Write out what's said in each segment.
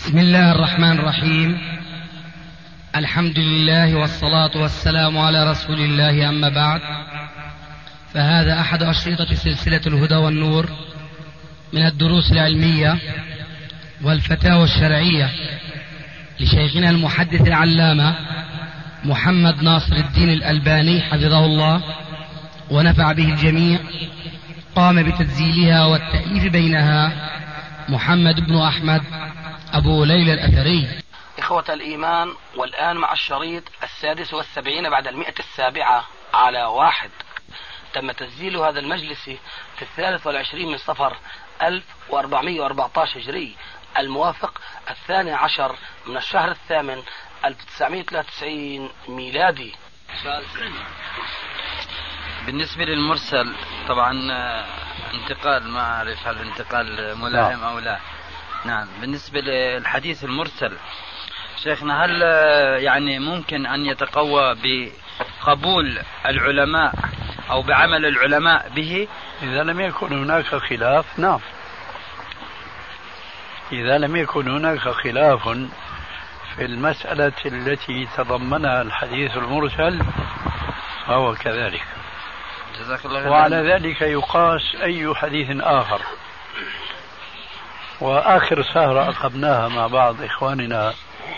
بسم الله الرحمن الرحيم. الحمد لله والصلاة والسلام على رسول الله، أما بعد، فهذا أحد أشرطة سلسلة الهدى والنور من الدروس العلمية والفتاوى الشرعية لشيخنا المحدث العلامة محمد ناصر الدين الألباني حفظه الله ونفع به الجميع. قام بتسجيلها والتأليف بينها محمد بن أحمد أبو ليلى الأثري. إخوة الإيمان، والآن مع الشريط 76 بعد 107 على 1. تم تسجيل هذا المجلس في 23 من صفر 1414 هجري، الموافق 12 من الشهر الثامن 1993 ميلادي. بالنسبة للمرسل طبعا انتقال، ما أعرف هل انتقال ملائم أو لا. نعم، بالنسبة للحديث المرسل شيخنا، هل يعني ممكن أن يتقوى بقبول العلماء أو بعمل العلماء به إذا لم يكن هناك خلاف؟ نعم، إذا لم يكن هناك خلاف في المسألة التي تضمنها الحديث المرسل فهو كذلك. وعلى ذلك يقاس أي حديث آخر. وآخر سهرة أقمناها مع بعض إخواننا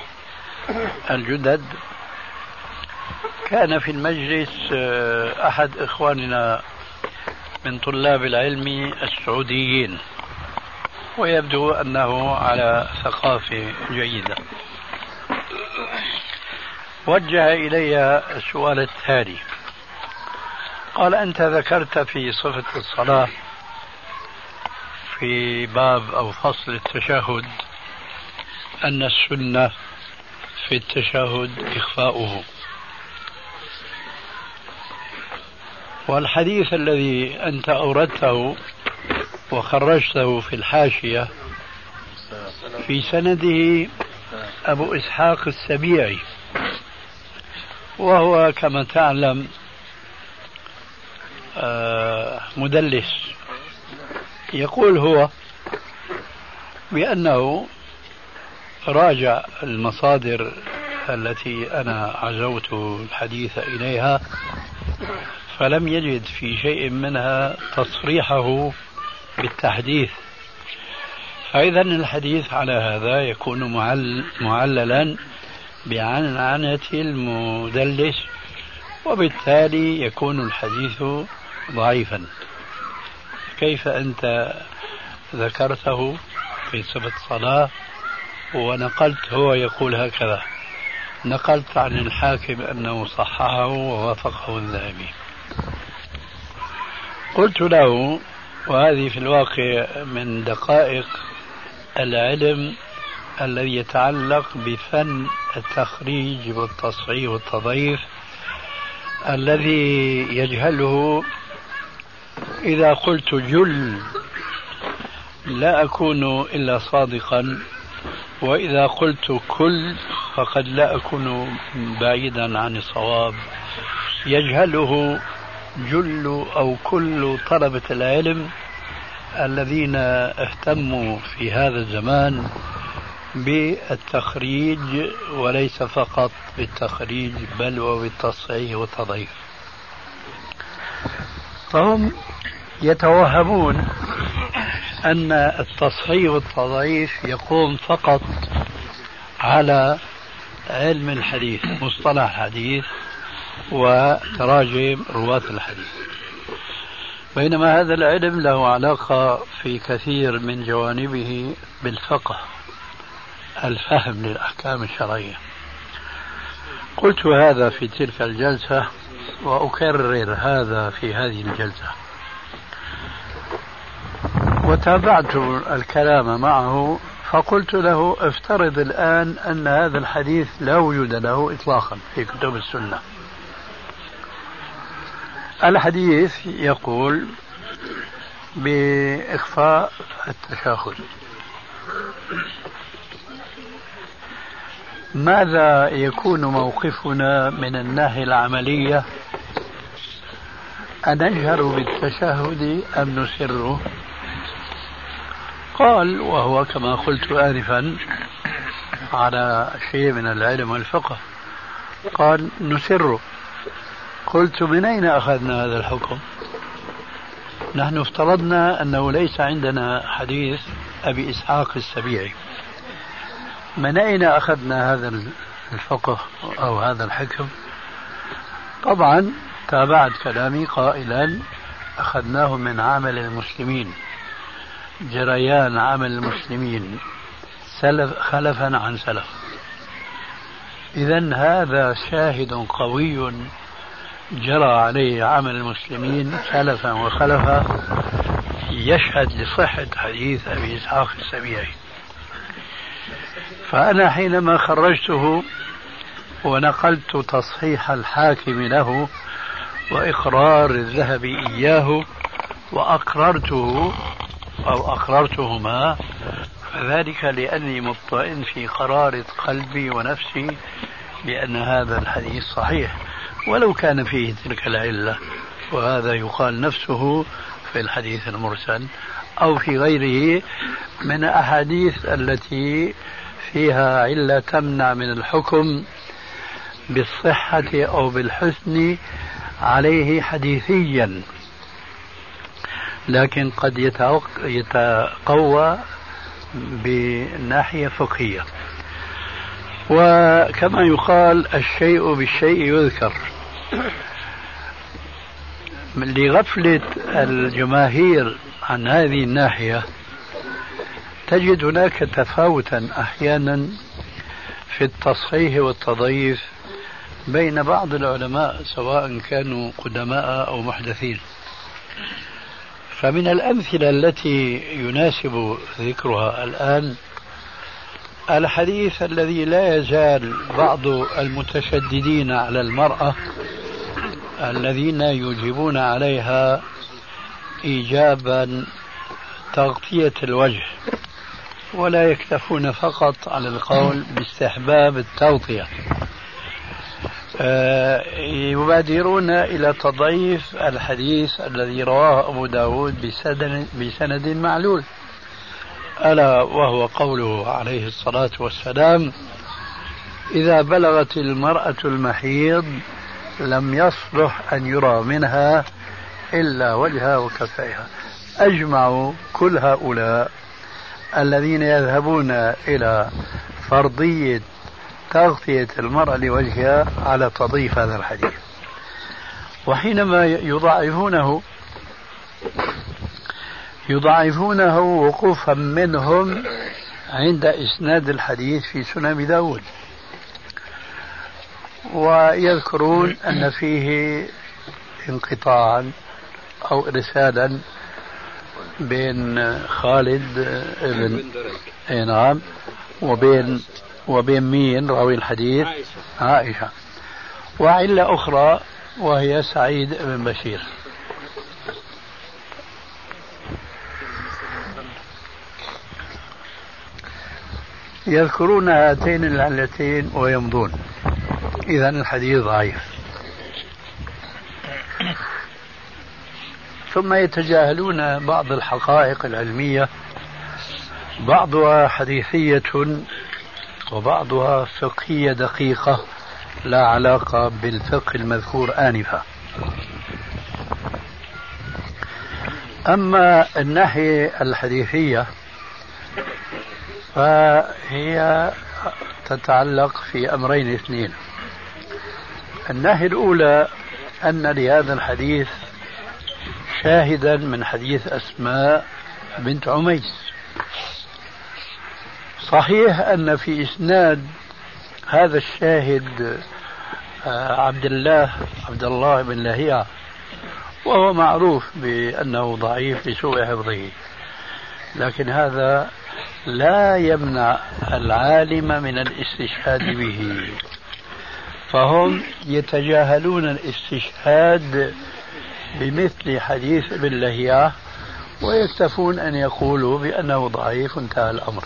الجدد كان في المجلس أحد إخواننا من طلاب العلم السعوديين، ويبدو أنه على ثقافة جيدة. وجه إلي السؤال التالي: قال: أنت ذكرت في صفة الصلاة في باب أو فصل التشهد أن السنة في التشهد إخفاؤه، والحديث الذي أنت أوردته وخرجته في الحاشية في سنده أبو إسحاق السبيعي، وهو كما تعلم مدلس. يقول هو بأنه راجع المصادر التي أنا عزوت الحديث إليها فلم يجد في شيء منها تصريحه بالتحديث، فإذا الحديث على هذا يكون معللا بعنعنة المدلس، وبالتالي يكون الحديث ضعيفا. كيف أنت ذكرته في صفة الصلاة ونقلت هو يقول هكذا؟ نقلت عن الحاكم أنه صححه ووافقه الذهبي. قلت له: وهذه في الواقع من دقائق العلم الذي يتعلق بفن التخريج والتصحيح والتضعيف الذي يجهله. إذا قلت جل لا أكون إلا صادقا، وإذا قلت كل فقد لا أكون بعيدا عن الصواب. يجهله جل أو كل طلبة العلم الذين اهتموا في هذا الزمان بالتخريج، وليس فقط بالتخريج بل وبالتصحيح والتضعيف. فهم يتوهمون أن التصحيح والتضعيف يقوم فقط على علم الحديث، مصطلح الحديث وتراجم رواة الحديث، بينما هذا العلم له علاقة في كثير من جوانبه بالفقه، الفهم للأحكام الشرعية. قلت هذا في تلك الجلسة وأكرر هذا في هذه الجلسة، وتابعت الكلام معه فقلت له: افترض الآن أن هذا الحديث لا وجود له إطلاقا في كتب السنة. الحديث يقول بإخفاء التشهد. ماذا يكون موقفنا من الناحية العملية؟ أنجهر بالتشهد أم نسره؟ قال، وهو كما قلت آنفا على شيء من العلم والفقه؟ قال نسره. قلت من أين أخذنا هذا الحكم؟ نحن افترضنا أنه ليس عندنا حديث أبي إسحاق السبيعي. من أين أخذنا هذا الفقه أو هذا الحكم؟ طبعا تابعت كلامي قائلا أخذناه من عمل المسلمين، جريان عمل المسلمين خلفا عن سلف. إذن هذا شاهد قوي جرى عليه عمل المسلمين سلفا وخلفا يشهد لصحة حديث أبي إسحاق السبيعي. فأنا حينما خرجته ونقلت تصحيح الحاكم له وإقرار الذهبي إياه وأقررته أو أقررتهما، فذلك لأني مطمئن في قرارة قلبي ونفسي بأن هذا الحديث صحيح ولو كان فيه تلك العلة، وهذا يقال نفسه في الحديث المرسل أو في غيره من الأحاديث التي فيها علة تمنع من الحكم بالصحة أو بالحسن عليه حديثيا، لكن قد يتقوى بناحية فقهية. وكما يقال الشيء بالشيء يذكر. لغفلة الجماهير عن هذه الناحية تجد هناك تفاوتا أحيانا في التصحيح والتضعيف بين بعض العلماء سواء كانوا قدماء أو محدثين. فمن الأمثلة التي يناسب ذكرها الآن الحديث الذي لا يزال بعض المتشددين على المرأة الذين يجيبون عليها إيجابا تغطية الوجه ولا يكتفون فقط على القول باستحباب التغطية، يبادرون إلى تضعيف الحديث الذي رواه أبو داود بسند معلول، ألا وهو قوله عليه الصلاة والسلام: إذا بلغت المرأة المحيض لم يصلح أن يرى منها إلا وجهها وكفيها. أجمعوا كل هؤلاء الذين يذهبون إلى فرضية تغطية المرأة لوجهها على تضعيف هذا الحديث، وحينما يضاعفونه وقوفا منهم عند إسناد الحديث في سنن أبي داود، ويذكرون أن فيه انقطاعا أو إرسالا بين خالد بن نعم وبين مين راوي الحديث؟ عائشة. وعلة أخرى وهي سعيد بن بشير. يذكرون هاتين العلتين ويمضون. إذن الحديث ضعيف. ثم يتجاهلون بعض الحقائق العلمية، بعضها حديثية وبعضها فقهية دقيقة لا علاقة بالفقه المذكور آنفا. أما الناحية الحديثية فهي تتعلق في أمرين اثنين. الناحية الأولى أن لهذا الحديث شاهدا من حديث أسماء بنت عميس. صحيح أن في إسناد هذا الشاهد عبد الله بن لهيعة، وهو معروف بأنه ضعيف لسوء حفظه، لكن هذا لا يمنع العالم من الاستشهاد به، فهم يتجاهلون الاستشهاد بمثل حديث ابن لهيعة ويكتفون أن يقولوا بأنه ضعيف، انتهى الأمر.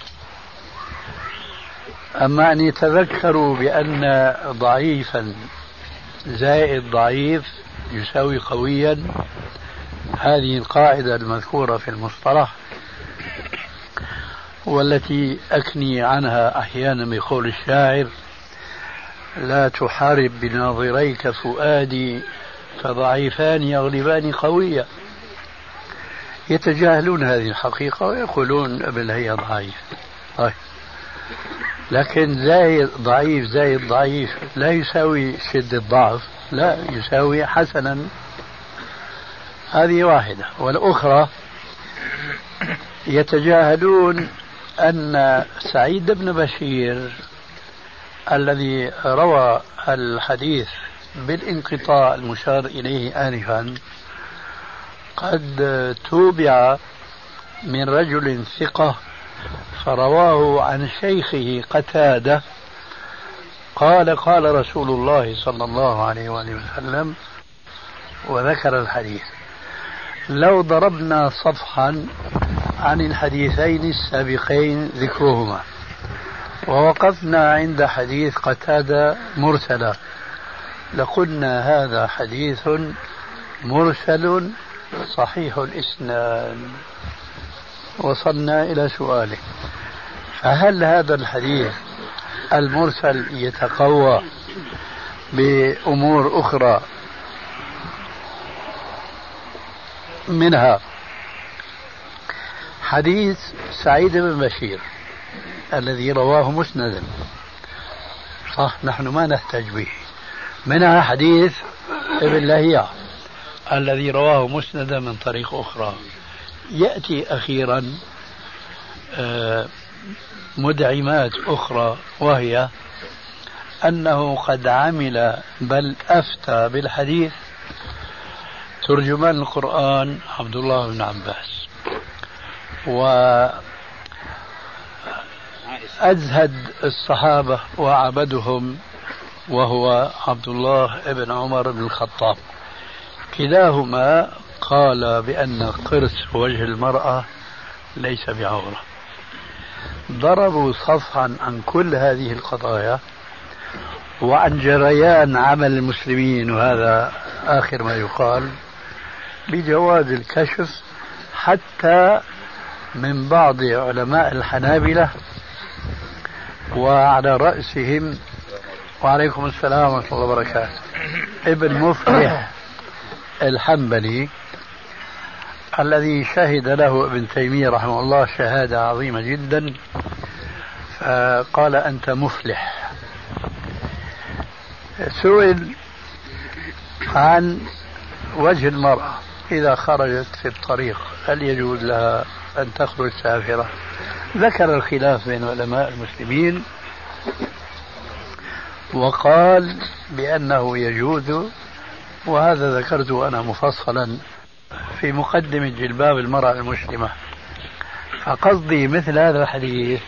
أما أن يتذكروا بأن ضعيفا زائد ضعيف يساوي قويا، هذه القاعدة المذكورة في المصطلح والتي أكني عنها أحيانا بقول الشاعر: لا تحارب بناظريك فؤادي فضعيفان يغلبان قويا. يتجاهلون هذه الحقيقة ويقولون ابن هي ضعيف. طيب. لكن زايد ضعيف زايد ضعيف لا يساوي شدة ضعف، لا يساوي حسنا. هذه واحدة. والأخرى يتجاهلون أن سعيد بن بشير الذي روى الحديث بالانقطاع المشار إليه آنفا قد توبع من رجل ثقة فرواه عن شيخه قتادة قال: قال رسول الله صلى الله عليه وآله وسلم، وذكر الحديث. لو ضربنا صفحا عن الحديثين السابقين ذكرهما ووقفنا عند حديث قتادة مرسلا لقلنا هذا حديث مرسل صحيح الإسناد. وصلنا إلى سؤالك: فهل هذا الحديث المرسل يتقوى بأمور أخرى؟ منها حديث سعيد بن بشير الذي رواه مسندا، صح، نحن ما نحتاج به. منها حديث ابن لهيعة الذي رواه مسندا من طريق أخرى. يأتي أخيرا مدعمات أخرى، وهي أنه قد عمل بل أفتى بالحديث ترجمان القرآن عبد الله بن عباس، وأزهد الصحابة وعبدهم وهو عبد الله بن عمر بن الخطاب. كلاهما قال بأن قرص وجه المرأة ليس بعورة. ضربوا صفحا عن كل هذه القضايا وعن جريان عمل المسلمين، وهذا آخر ما يقال، بجواز الكشف حتى من بعض علماء الحنابلة وعلى رأسهم وعليكم السلام ورحمة الله وبركاته ابن مفلح الحنبلي الذي شهد له ابن تيمية رحمه الله شهادة عظيمة جدا، فقال: أنت مفلح. سئل عن وجه المرأة إذا خرجت في الطريق هل يجوز لها أن تخرج سافرة؟ ذكر الخلاف بين علماء المسلمين وقال بأنه يجوز، وهذا ذكرته أنا مفصلا في مقدمة جلباب المرأة المسلمة. فقصدي مثل هذا الحديث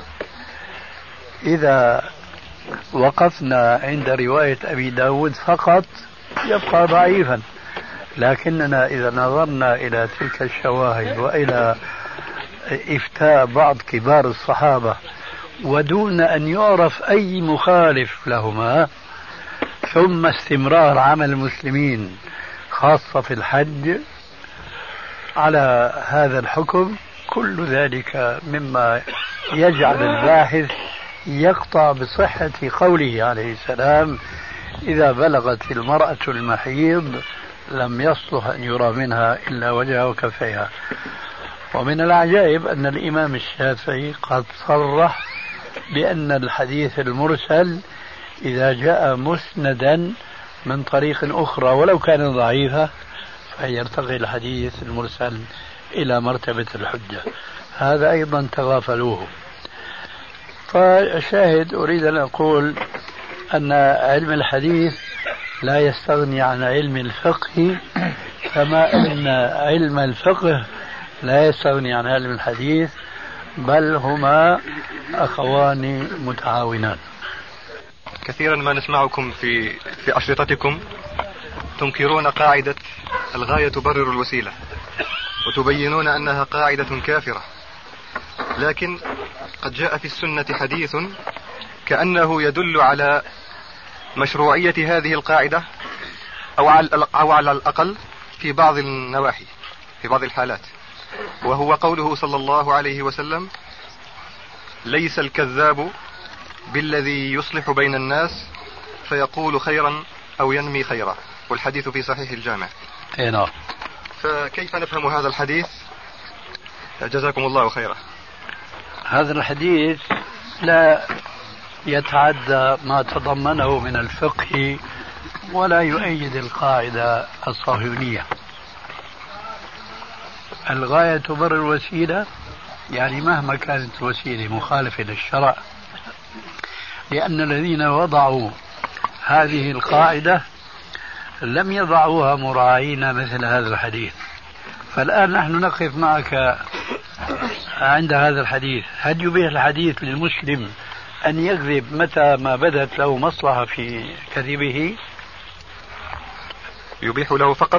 إذا وقفنا عند رواية أبي داود فقط يبقى ضعيفا، لكننا إذا نظرنا إلى تلك الشواهد وإلى إفتاء بعض كبار الصحابة ودون أن يعرف أي مخالف لهما، ثم استمرار عمل المسلمين خاصة في الحج على هذا الحكم، كل ذلك مما يجعل الباحث يقطع بصحة قوله عليه السلام: إذا بلغت المرأة المحيض لم يصلح أن يرى منها إلا وجهها وكفيها. ومن العجائب أن الإمام الشافعي قد صرح بأن الحديث المرسل إذا جاء مسندا من طريق أخرى ولو كان ضعيفا فيرتقي الحديث المرسل إلى مرتبة الحجة. هذا أيضا تغافلوه. فشاهد أريد أن أقول أن علم الحديث لا يستغني عن علم الفقه، كما أن علم الفقه لا يستغني عن علم الحديث، بل هما أخوان متعاونان. كثيرا ما نسمعكم في أشرطتكم تنكرون قاعدة الغاية تبرر الوسيلة وتبينون أنها قاعدة كافرة، لكن قد جاء في السنة حديث كأنه يدل على مشروعية هذه القاعدة أو على الأقل في بعض النواحي في بعض الحالات، وهو قوله صلى الله عليه وسلم: ليس الكذاب بالذي يصلح بين الناس فيقول خيرا أو ينمي خيرا، والحديث في صحيح الجامع. نعم. فكيف نفهم هذا الحديث؟ جزاكم الله خيرا. هذا الحديث لا يتعدى ما تضمنه من الفقه ولا يؤيد القاعدة الصهيونية. الغاية تبرر الوسيلة، يعني مهما كانت الوسيلة مخالفة للشرع، لأن الذين وضعوا هذه القاعدة لم يضعوها مراعين مثل هذا الحديث. فالآن نحن نقف معك عند هذا الحديث. هل يبيح الحديث للمسلم أن يكذب متى ما بدت له مصلحة في كذبه؟ يبيح له فقط؟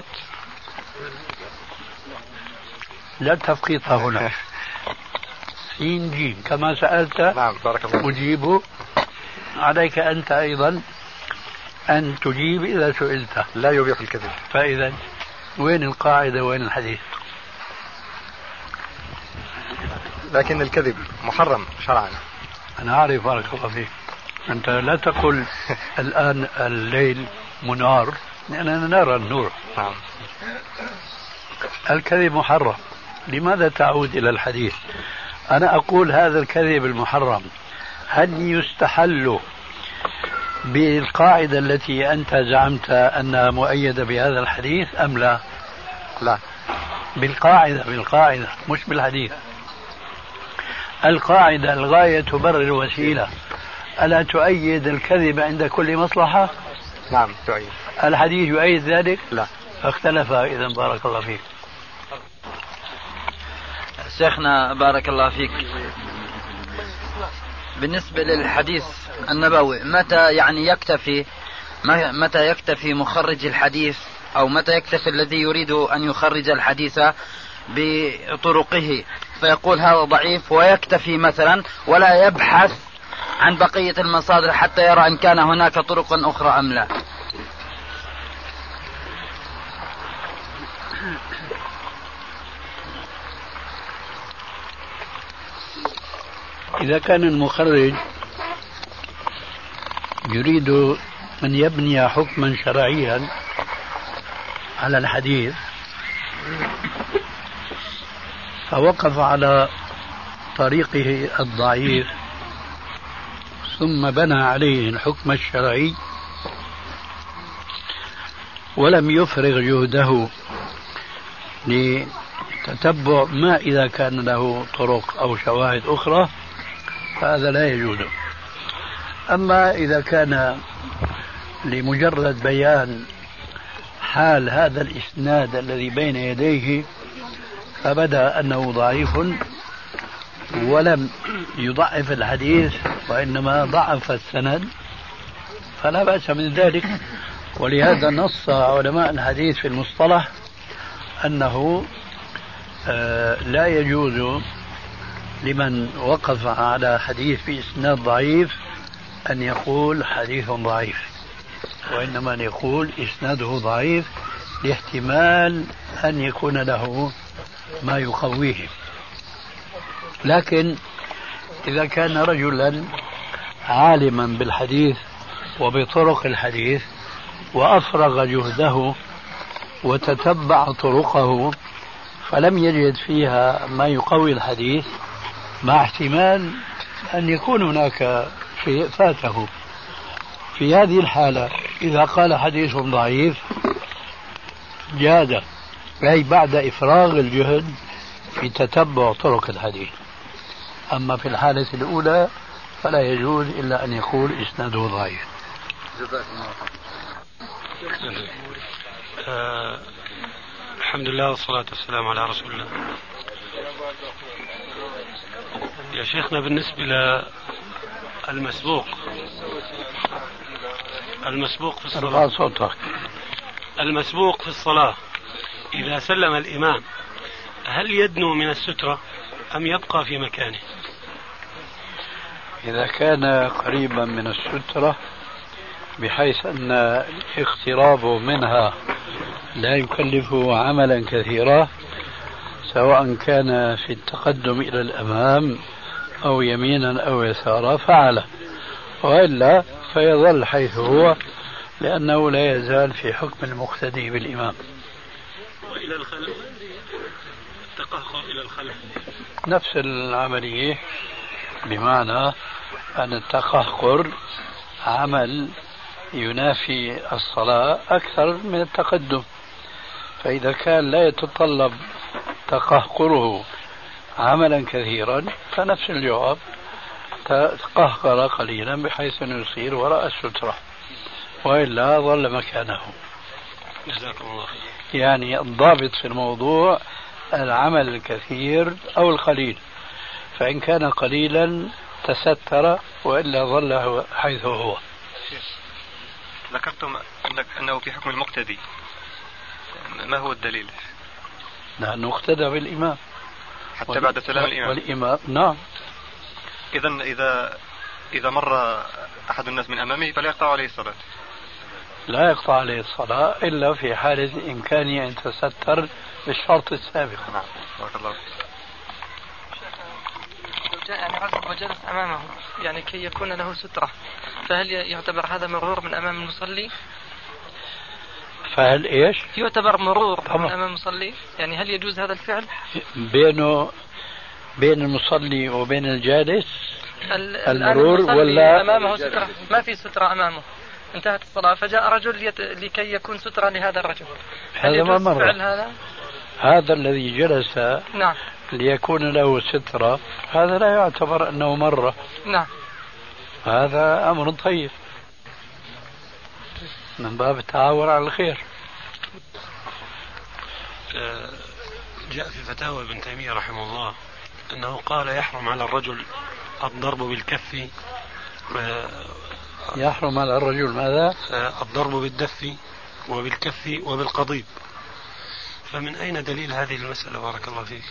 لا تفقيط هنا. سين جيم كما سألت. نعم بارك الله. أجيب. عليك أنت أيضا أن تجيب إذا سئلت. لا يبيح الكذب. فإذا وين القاعدة وين الحديث؟ لكن الكذب محرم شرعا. أنا أعرف بارك الله فيك. أنت لا تقل الآن الليل منار لأننا نرى النور. نعم. الكذب محرم. لماذا تعود إلى الحديث؟ أنا أقول هذا الكذب المحرم هل يستحل بالقاعدة التي أنت زعمت أنها مؤيدة بهذا الحديث أم لا؟ لا. بالقاعدة مش بالحديث. القاعدة الغاية تبرر الوسيلة، ألا تؤيد الكذب عند كل مصلحة؟ نعم تؤيد. الحديث يؤيد ذلك؟ لا. اختلف إذن بارك الله فيك. شيخنا بارك الله فيك، بالنسبة للحديث النبوي متى يكتفي مخرج الحديث أو متى يكتفي الذي يريد أن يخرج الحديث بطرقه فيقول هذا ضعيف ويكتفي مثلا ولا يبحث عن بقية المصادر حتى يرى إن كان هناك طرق أخرى أم لا؟ إذا كان المخرج يريد أن يبني حكما شرعيا على الحديث فوقف على طريقه الضعيف ثم بنى عليه الحكم الشرعي ولم يفرغ جهده لتتبع ما إذا كان له طرق أو شواهد أخرى فهذا لا يجوز. أما إذا كان لمجرد بيان حال هذا الإسناد الذي بين يديه فبدا أنه ضعيف ولم يضعف الحديث وإنما ضعف السند فلا بأس من ذلك. ولهذا نص علماء الحديث في المصطلح أنه لا يجوز لمن وقف على حديث بإسناد ضعيف أن يقول حديث ضعيف، وإنما أن يقول إسناده ضعيف لاحتمال أن يكون له ما يقويه. لكن إذا كان رجلا عالما بالحديث وبطرق الحديث وأفرغ جهده وتتبع طرقه فلم يجد فيها ما يقوي الحديث مع احتمال أن يكون هناك شيء فاته، في هذه الحالة إذا قال حديث ضعيف جاد، أي بعد إفراغ الجهد في تتبع طرق الحديث. أما في الحالة الأولى فلا يجوز إلا أن يقول إسناده ضعيف. الحمد لله والصلاة والسلام على رسول الله. يا شيخنا بالنسبة للمسبوق في الصلاة، المسبوق في الصلاة إذا سلم الإمام هل يدنو من السترة أم يبقى في مكانه؟ إذا كان قريبا من السترة بحيث أن اقترابه منها لا يكلفه عملا كثيرا سواء كان في التقدم إلى الأمام أو يمينا أو يسارا فعله، وإلا فيظل حيث هو، لأنه لا يزال في حكم المقتدي بالإمام. وإلى الخلف، التقهقر إلى الخلف نفس العملية، بمعنى أن التقهقر عمل ينافي الصلاة أكثر من التقدم، فإذا كان لا يتطلب تقهقره عملا كثيرا فنفس الجواب، تقهقر قليلا بحيث أنه يصير وراء السترة، وإلا ظل مكانه. جزاكم الله خير. يعني الضابط في الموضوع العمل الكثير أو القليل، فإن كان قليلا تستر، وإلا ظل حيث هو. ذكرتم أنه في حكم المقتدي، ما هو الدليل؟ لأنه اقتدى بالإمام حتى بعد سلام الإمام. والإمام نعم. إذا مر أحد الناس من أمامه فلا يقطع عليه الصلاة. لا يقطع عليه الصلاة إلا في حالة إمكانية أن تستر بالشرط السابق. نعم. بارك الله فيك. يعني رجل وجلس أمامه يعني كي يكون له سترة، فهل يعتبر هذا مرور من أمام المصلي؟ فهل إيش؟ يعتبر مرور طبعا. من أمام المصلي، يعني هل يجوز هذا الفعل؟ بين المصلي وبين الجالس المرور، ولا أمامه سترة، ما في سترة أمامه، انتهت الصلاة فجاء رجل لكي يكون سترة لهذا الرجل، هذا ما مر. فعل هذا الذي جلس نعم ليكون له سترة، هذا لا يعتبر أنه مرة. نعم. هذا أمر طيب من باب التعاون على الخير. جاء في فتاوى ابن تيمية رحمه الله أنه قال يحرم على الرجل الضرب بالكف. يحرم على الرجل ماذا؟ الضرب بالدف وبالكف وبالقضيب. فمن أين دليل هذه المسألة بارك الله فيك؟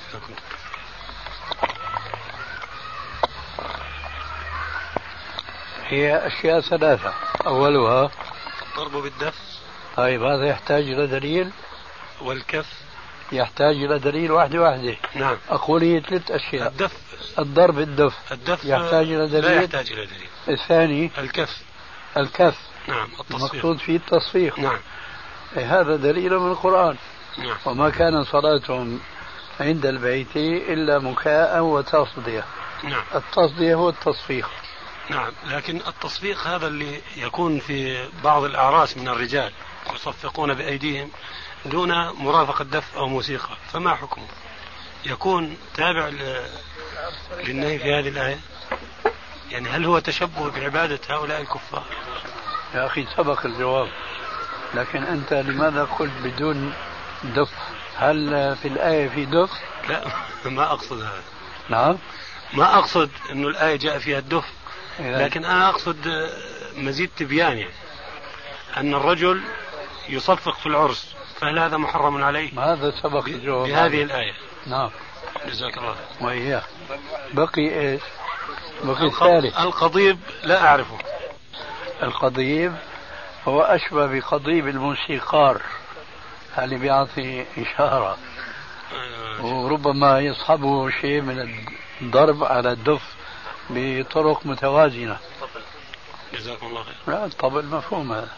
هي أشياء ثلاثة، أولها الضرب بالدف. طيب هذا يحتاج إلى دليل، والكف يحتاج إلى دليل واحدة. نعم. أقول هي ثلاث أشياء. الضرب بالدف يحتاج إلى دليل. لا يحتاج إلى دليل. الثاني الكف نعم. المقصود فيه التصفيق. نعم. هذا دليل من القرآن. نعم. وما كان صلاتهم عند البيت إلا مكاء وتصدية. نعم. التصدية هو التصفيق. نعم، لكن التصفيق هذا اللي يكون في بعض الأعراس من الرجال يصفقون بأيديهم دون مرافقة دف أو موسيقى، فما حكمه؟ يكون تابع للنهي في هذه الآية؟ يعني هل هو تشبه بعبادة هؤلاء الكفار؟ يا أخي سبق الجواب، لكن أنت لماذا قلت بدون دف؟ هل في الآية في دف؟ لا، ما أقصد هذا. نعم، ما أقصد أنه الآية جاء فيها الدف، لكن أنا أقصد مزيد تبيان، يعني أن الرجل يصفق في العرس، فهل هذا محرم عليه؟ هذا سبق الجواب بهذه الآية. نعم. جزاك الله. وإياه بقي إيش؟ بقي الثالث. القضيب لا أعرفه. القضيب هو أشبه بقضيب الموسيقار اللي بيعطي إشارة، وربما يصحبه شيء من الضرب على الدف بطرق متوازنة. جزاكم الله خير. لا، الطبل مفهوم هذا.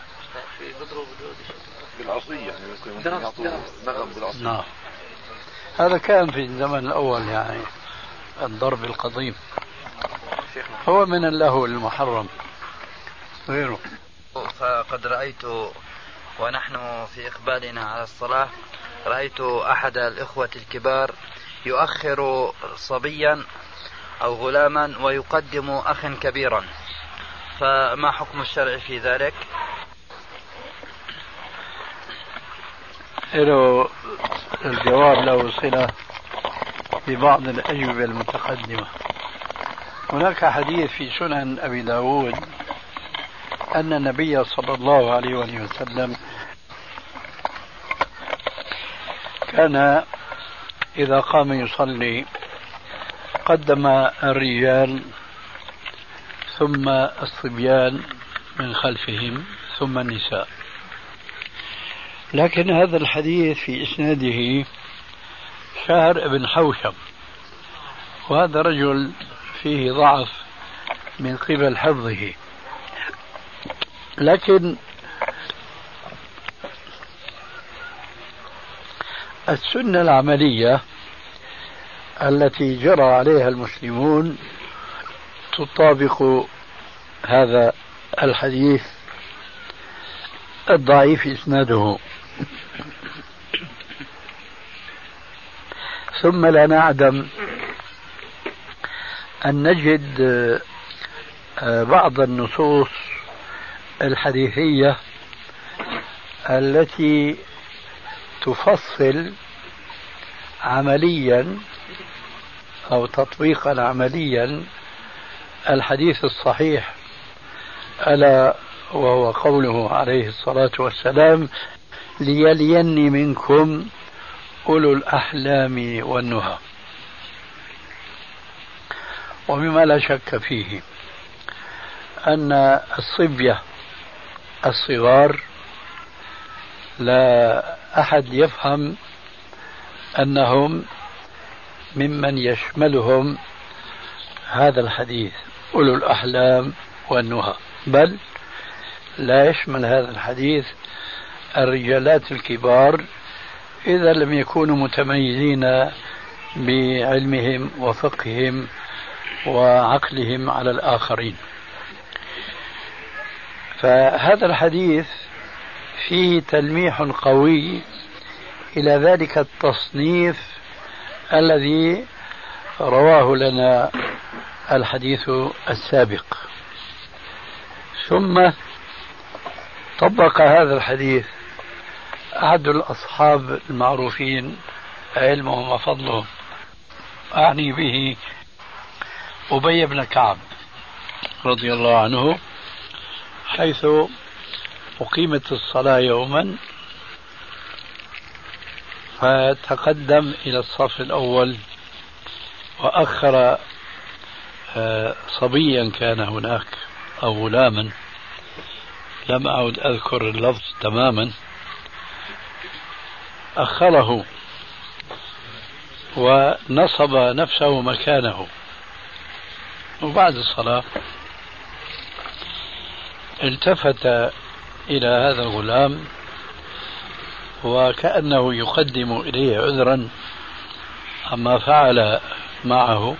بالعصية يعني نعم، هذا كان في الزمن الأول، يعني الضرب القضيب هو من اللهو المحرم غيره. فقد رأيت ونحن في إقبالنا على الصلاة رأيت أحد الإخوة الكبار يؤخر صبيا أو غلاما ويقدم أخا كبيرا، فما حكم الشرع في ذلك؟ له الجواب له صلة ببعض الأجوبة المتقدمة. هناك حديث في سنن أبي داود أن النبي صلى الله عليه وسلم كان إذا قام يصلي قدم الرجال ثم الصبيان من خلفهم ثم النساء. لكن هذا الحديث في إسناده شهر بن حوشب، وهذا رجل فيه ضعف من قبل حفظه. لكن السنة العملية التي جرى عليها المسلمون تطابق هذا الحديث الضعيف إسناده. ثم لا نعدم أن نجد بعض النصوص الحديثية التي تفصل عمليا أو تطبيقا عمليا الحديث الصحيح، ألا وهو قوله عليه الصلاة والسلام: ليليني منكم أولو الأحلام والنهى. ومما لا شك فيه أن الصبية الصغار لا أحد يفهم أنهم ممن يشملهم هذا الحديث أولو الأحلام والنهى، بل لا يشمل هذا الحديث الرجالات الكبار إذا لم يكونوا متميزين بعلمهم وفقههم وعقلهم على الآخرين. فهذا الحديث فيه تلميح قوي إلى ذلك التصنيف الذي رواه لنا الحديث السابق. ثم طبق هذا الحديث أحد الأصحاب المعروفين علمهم وفضلهم، أعني به أبي بن كعب رضي الله عنه، حيث أقيمت الصلاة يوما فتقدم إلى الصف الأول وأخر صبيا كان هناك أو غلاما، لم أعد أذكر اللفظ تماما، أخره ونصب نفسه مكانه. وبعد الصلاة التفت إلى هذا الغلام وكأنه يقدم إليه عذرا عما فعل معه،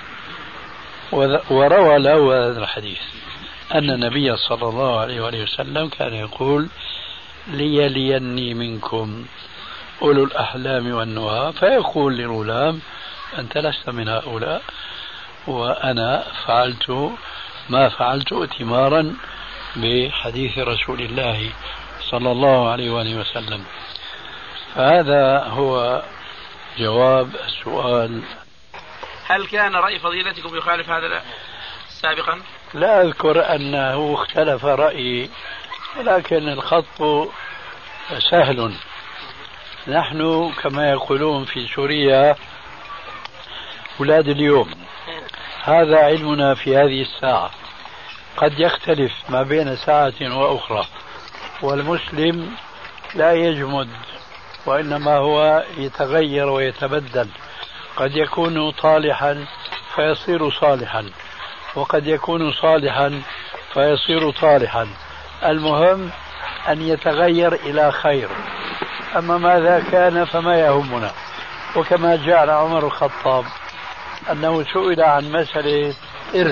وروى له هذا الحديث أن النبي صلى الله عليه وآله وسلم كان يقول: ليليني منكم أولو الأحلام والنهى. فيقول للغلام: أنت لست من هؤلاء، وأنا فعلت ما فعلت ائتمارا بحديث رسول الله صلى الله عليه وآله وسلم. فهذا هو جواب السؤال. هل كان رأي فضيلتكم يخالف هذا سابقا؟ لا أذكر أنه اختلف رأيي، ولكن الخط سهل. نحن كما يقولون في سوريا أولاد اليوم، هذا علمنا في هذه الساعة، قد يختلف ما بين ساعة وأخرى، والمسلم لا يجمد وإنما هو يتغير ويتبدل، قد يكون طالحا فيصير صالحا، وقد يكون صالحا فيصير طالحا، المهم أن يتغير إلى خير. أما ماذا كان فما يهمنا. وكما جاء عمر الخطاب أنه سئل عن مسألة إرث،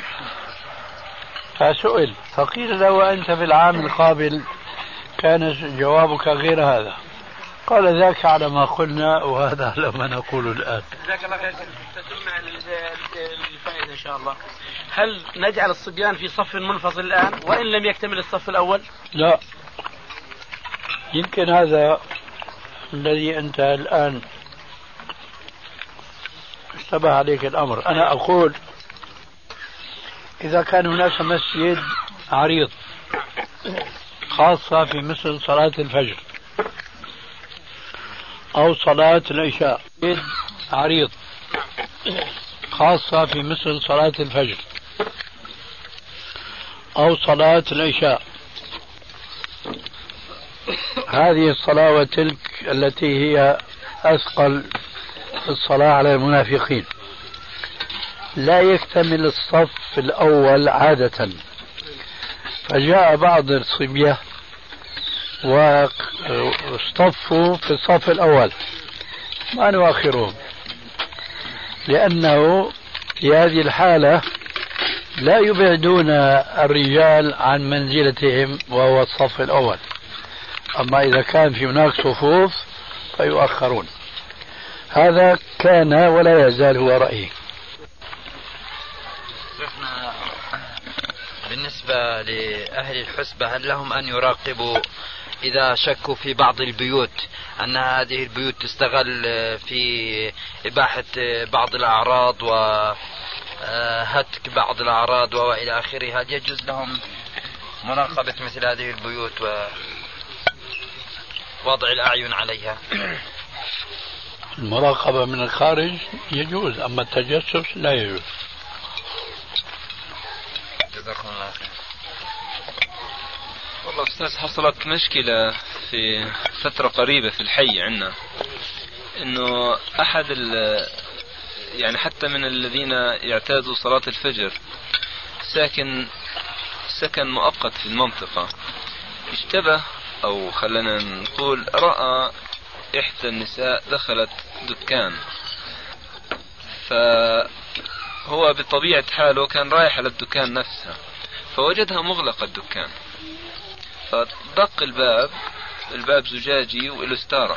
فسئل فقيل له: أنت في العام القابل كان جوابك غير هذا. قال: ذاك على ما قلنا وهذا على ما نقول الآن. جزاك الله خير. تتمنى الفائدة إن شاء الله. هل نجعل الصبيان في صف منفصل الآن وإن لم يكتمل الصف الأول؟ لا، يمكن هذا الذي أنت الآن اشتبه عليك الأمر. أنا أقول إذا كان هناك مسجد عريض خاصة في مثل صلاة الفجر أو صلاة العشاء، مسجد عريض خاصة في مثل صلاة الفجر أو صلاة العشاء، هذه الصلاة وتلك التي هي أثقل في الصلاة على المنافقين، لا يكتمل الصف الأول عادة، فجاء بعض الصبية واصطفوا في الصف الأول ما نؤخرهم، لأنه في هذه الحالة لا يبعدون الرجال عن منزلتهم وهو الصف الأول. أما إذا كان في هناك صفوف فيؤخرون. هذا كان ولا يزال هو رأيي. بالنسبة لأهل الحسبة هل لهم أن يراقبوا إذا شكوا في بعض البيوت أن هذه البيوت تستغل في إباحة بعض الأعراض وهتك بعض الأعراض وإلى آخره، هل يجوز لهم مراقبة مثل هذه البيوت ووضع الأعين عليها؟ المراقبة من الخارج يجوز، أما التجسس لا يجوز. جزاكم الله خير. والله أستاذ، حصلت مشكلة في فترة قريبة في الحي عندنا، إنه أحد يعني حتى من الذين يعتادوا صلاة الفجر سكن مؤقت في المنطقة، اشتبه أو خلنا نقول رأى إحدى النساء دخلت دكان، فهو بطبيعة حاله كان رايح على الدكان نفسها فوجدها مغلقة الدكان، فدق الباب زجاجي وله ستارة.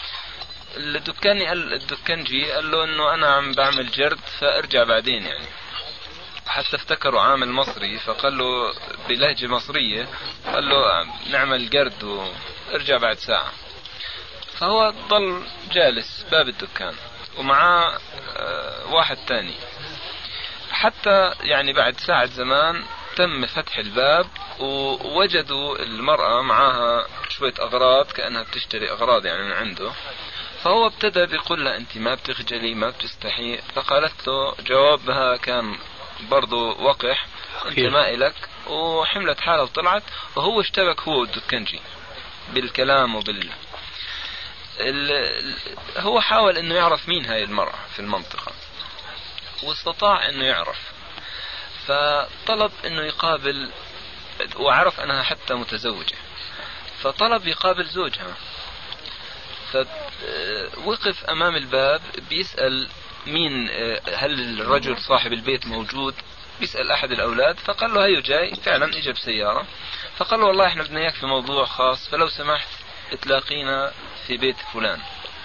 الدكانجي قال له انه انا عم بعمل جرد فارجع بعدين، يعني حتى افتكروا عامل مصري فقال له بلهجة مصرية، قال له نعمل جرد وارجع بعد ساعة. فهو ضل جالس باب الدكان ومعاه واحد تاني، حتى يعني بعد ساعة زمان تم فتح الباب ووجدوا المرأة معها شوية أغراض كأنها بتشتري أغراض يعني من عنده. فهو ابتدى بيقول لها أنت ما بتخجلي ما بتستحي؟ فقالت له جوابها كان برضو وقح، أنت ما إلك، وحملت حالة وطلعت. وهو اشتبك هو والدكنجي بالكلام هو حاول أنه يعرف مين هاي المرأة في المنطقة واستطاع أنه يعرف، فطلب أنه يقابل، وعرف أنها حتى متزوجة، فطلب يقابل زوجها. فوقف أمام الباب بيسأل مين، هل الرجل صاحب البيت موجود؟ بيسأل أحد الأولاد، فقال له هيو جاي، فعلا إجا بسيارة. فقال له والله إحنا بدنا إياك في موضوع خاص، فلو سمحت تلاقينا في بيت فلان.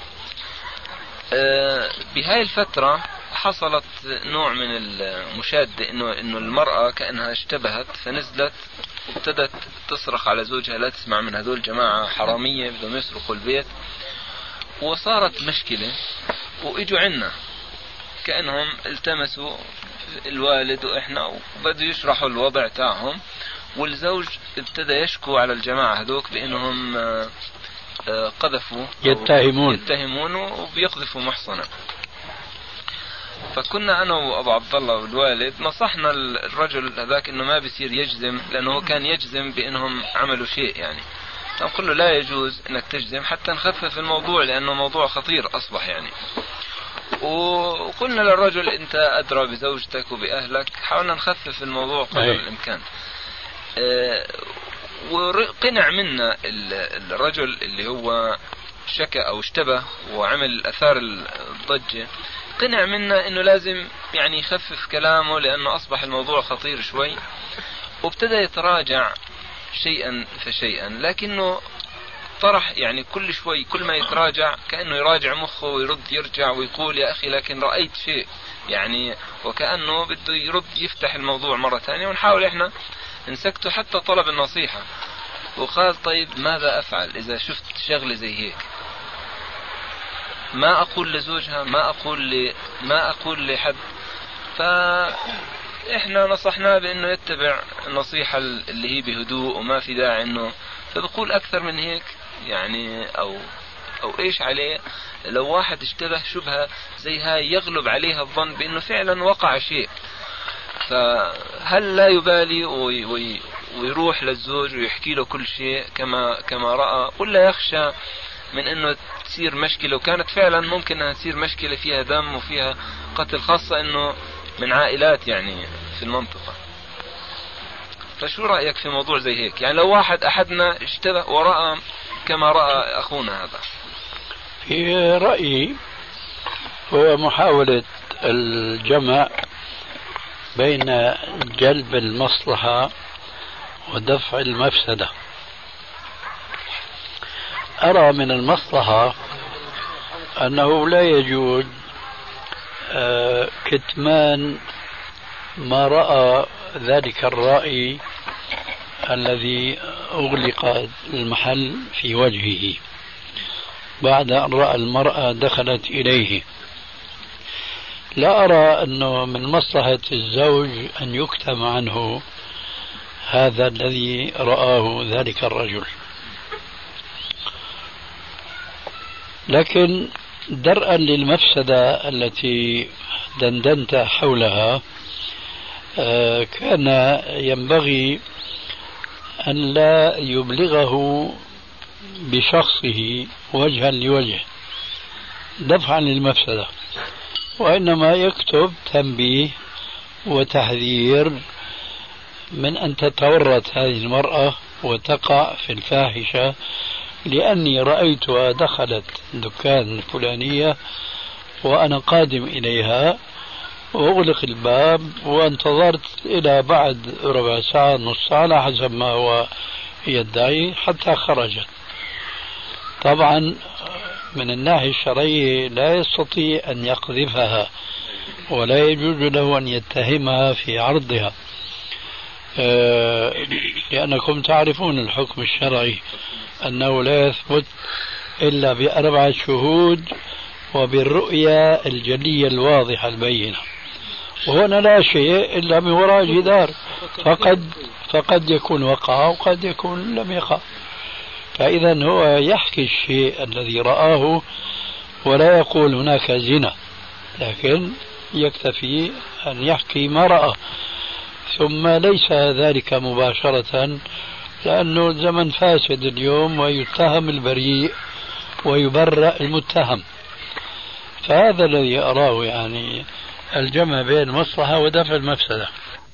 بهاي الفترة حصلت نوع من المشادة، إنه المرأة كأنها اشتبهت فنزلت وابتدت تصرخ على زوجها لا تسمع من هذول جماعة حرامية بدهم يسرقوا البيت، وصارت مشكلة. وإجوا عنا كأنهم التمسوا الوالد وإحنا وبدوا يشرحوا الوضع تاعهم، والزوج ابتدى يشكو على الجماعة هذوك بأنهم قذفوا يتهمون وبيقذفوا محصنة. فكنا أنا وأبو عبد الله والوالد نصحنا الرجل هذاك إنه ما بيصير يجزم، لأنه كان يجزم بأنهم عملوا شيء، يعني نقول له لا يجوز إنك تجزم حتى نخفف الموضوع لأنه موضوع خطير أصبح يعني. وقلنا للرجل أنت أدرى بزوجتك وبأهلك، حاولنا نخفف الموضوع قدر الإمكان. وقنع منا الرجل اللي هو شكى أو اشتبه وعمل أثار الضجة، قنع منا إنه لازم يعني يخفف كلامه لأنه أصبح الموضوع خطير شوي، وابتدى يتراجع شيئا فشيئا، لكنه طرح يعني كل شوي كل ما يتراجع كأنه يراجع مخه ويرد يرجع ويقول يا أخي لكن رأيت شيء، يعني وكأنه بده يرد يفتح الموضوع مرة ثانية، ونحاول إحنا نسكته حتى طلب النصيحة. وقال طيب ماذا أفعل إذا شفت شغلة زي هيك؟ ما أقول لزوجها، ما أقول لحد. فإحنا نصحناه بأنه يتبع النصيحة اللي هي بهدوء وما في داعي إنه، فبقول أكثر من هيك يعني أو إيش عليه لو واحد اشتبه شبهة زي هاي يغلب عليها الظن بأنه فعلا وقع شيء، فهل لا يبالي ويروح للزوج ويحكي له كل شيء كما رأى، ولا يخشى من انه تصير مشكلة؟ وكانت فعلا ممكن انها تصير مشكلة فيها دم وفيها قتل، خاصة انه من عائلات يعني في المنطقة. فشو رأيك في موضوع زي هيك؟ يعني لو أحدنا اشترى ورأى كما رأى أخونا هذا. في رأيي هو محاولة الجمع بين جلب المصلحة ودفع المفسدة. أرى من المصلحة أنه لا يجوز كتمان ما رأى ذلك الرائي الذي أغلق المحل في وجهه بعد أن رأى المرأة دخلت إليه. لا أرى أنه من مصلحة الزوج أن يكتم عنه هذا الذي رآه ذلك الرجل، لكن درءا للمفسدة التي دندنت حولها كان ينبغي أن لا يبلغه بشخصه وجها لوجه دفعا للمفسدة، وإنما يكتب تنبيه وتحذير من أن تتورط هذه المرأة وتقع في الفاحشة، لأني رأيتها دخلت دكان الفلانية وأنا قادم إليها وأغلق الباب وانتظرت إلى بعد ربع ساعة نص ساعة على حسب ما هو يدعي حتى خرجت. طبعا من الناحية الشرعية لا يستطيع أن يقذفها ولا يجوز له أن يتهمها في عرضها، لأنكم تعرفون الحكم الشرعي أنه لا يثبت إلا ب4 شهود وبالرؤية الجلية الواضحة البينة، وهنا لا شيء إلا من وراء جدار، فقد يكون وقع وقد يكون لم يقع. فإذا هو يحكي الشيء الذي رآه ولا يقول هناك زنا، لكن يكتفي أن يحكي ما رأى، ثم ليس ذلك مباشرة لأنه الزمن فاسد اليوم ويتهم البريء ويبرأ المتهم. فهذا الذي أراه يعني الجمع بين المصلحة ودفع المفسدة.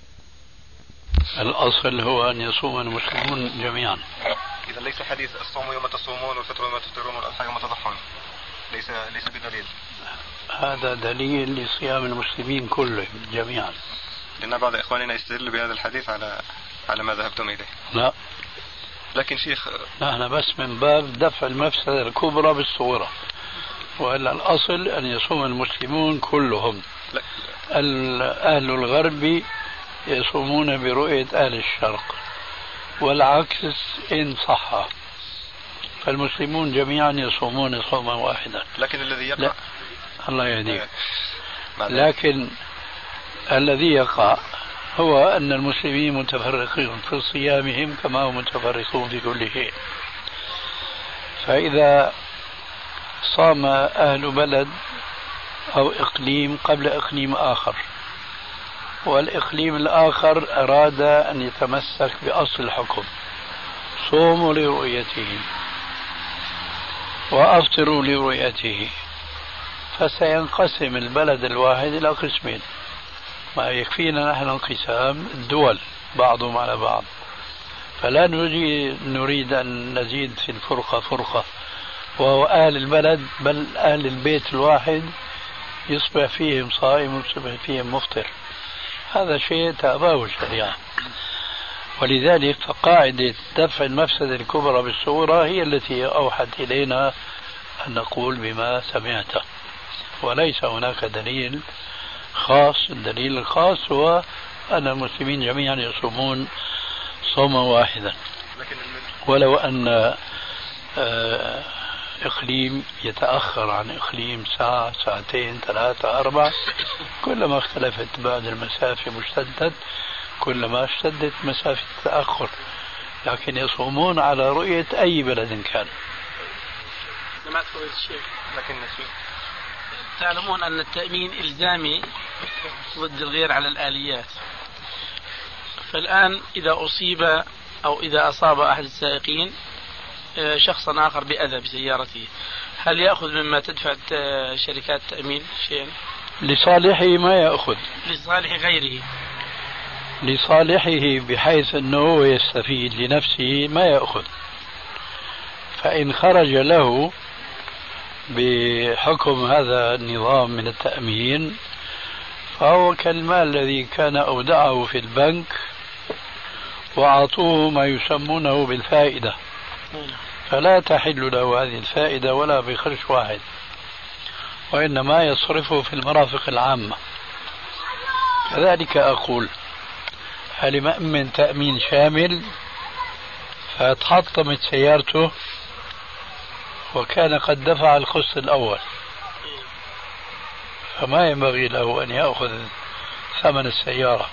الأصل هو أن يصوم المسلمون جميعا. إذا ليس حديث الصوم يوم تصومون والفطر يوم تفطرون والأضحى يوم تضحون ليس بدليل. هذا دليل لصيام المسلمين كلهم جميعا. لأن بعض إخواننا يستدل بهذا الحديث على ما ذهبتم إليه. لا، لكن شيخ نحن بس من باب دفع المفسدة الكبرى بالصغرى، وإلا الأصل أن يصوم المسلمون كلهم. أهل الغرب يصومون برؤية أهل الشرق والعكس إن صح، فالمسلمون جميعا يصومون صوما واحدا. لكن الذي يقع الله يهديك، لكن الذي يقع هو أن المسلمين متفرقون في صيامهم كما هم متفرقون في كل شيء. فإذا صام أهل بلد أو إقليم قبل إقليم آخر والإقليم الآخر أراد أن يتمسك بأصل الحكم، صوموا لرؤيته وأفطروا لرؤيته، فسينقسم البلد الواحد إلى قسمين. ما يكفينا نحن انقسام الدول بعضهم على بعض، فلا نريد أن نزيد في الفرقة فرقة، وهو أهل البلد بل أهل البيت الواحد يصبح فيهم صائم ويصبح فيهم مفطر. هذا شيء تأباه الشريعة، ولذلك فقاعدة دفع المفسدة الكبرى بالصغرى هي التي أوحت إلينا أن نقول بما سمعته، وليس هناك دليل خاص. الدليل الخاص هو أن المسلمين جميعا يصومون صوما واحدا، ولو أن إقليم يتأخر عن إقليم ساعة ساعتين 3 4، كلما اختلفت بعد المسافة واشتدت كلما اشتدت مسافة التأخر، لكن يصومون على رؤية أي بلد كان. لكن تعلمون أن التأمين إلزامي ضد الغير على الآليات، فالآن إذا أصيب أو إذا أصاب أحد السائقين شخصا آخر بأذى بسيارته، هل يأخذ مما تدفع شركات التأمين شيئا؟ لصالحه ما يأخذ، لصالح غيره، لصالحه بحيث أنه يستفيد لنفسه ما يأخذ. فإن خرج له بحكم هذا النظام من التأمين فهو كالمال الذي كان أودعه في البنك وأعطوه ما يسمونه بالفائدة، فلا تحل له هذه الفائدة ولا بخرج واحد، وإنما يصرفه في المرافق العامة. كذلك أقول هل مأمن تأمين شامل فتحطمت سيارته وكان قد دفع القسط الأول، فما ينبغي له أن يأخذ ثمن السيارة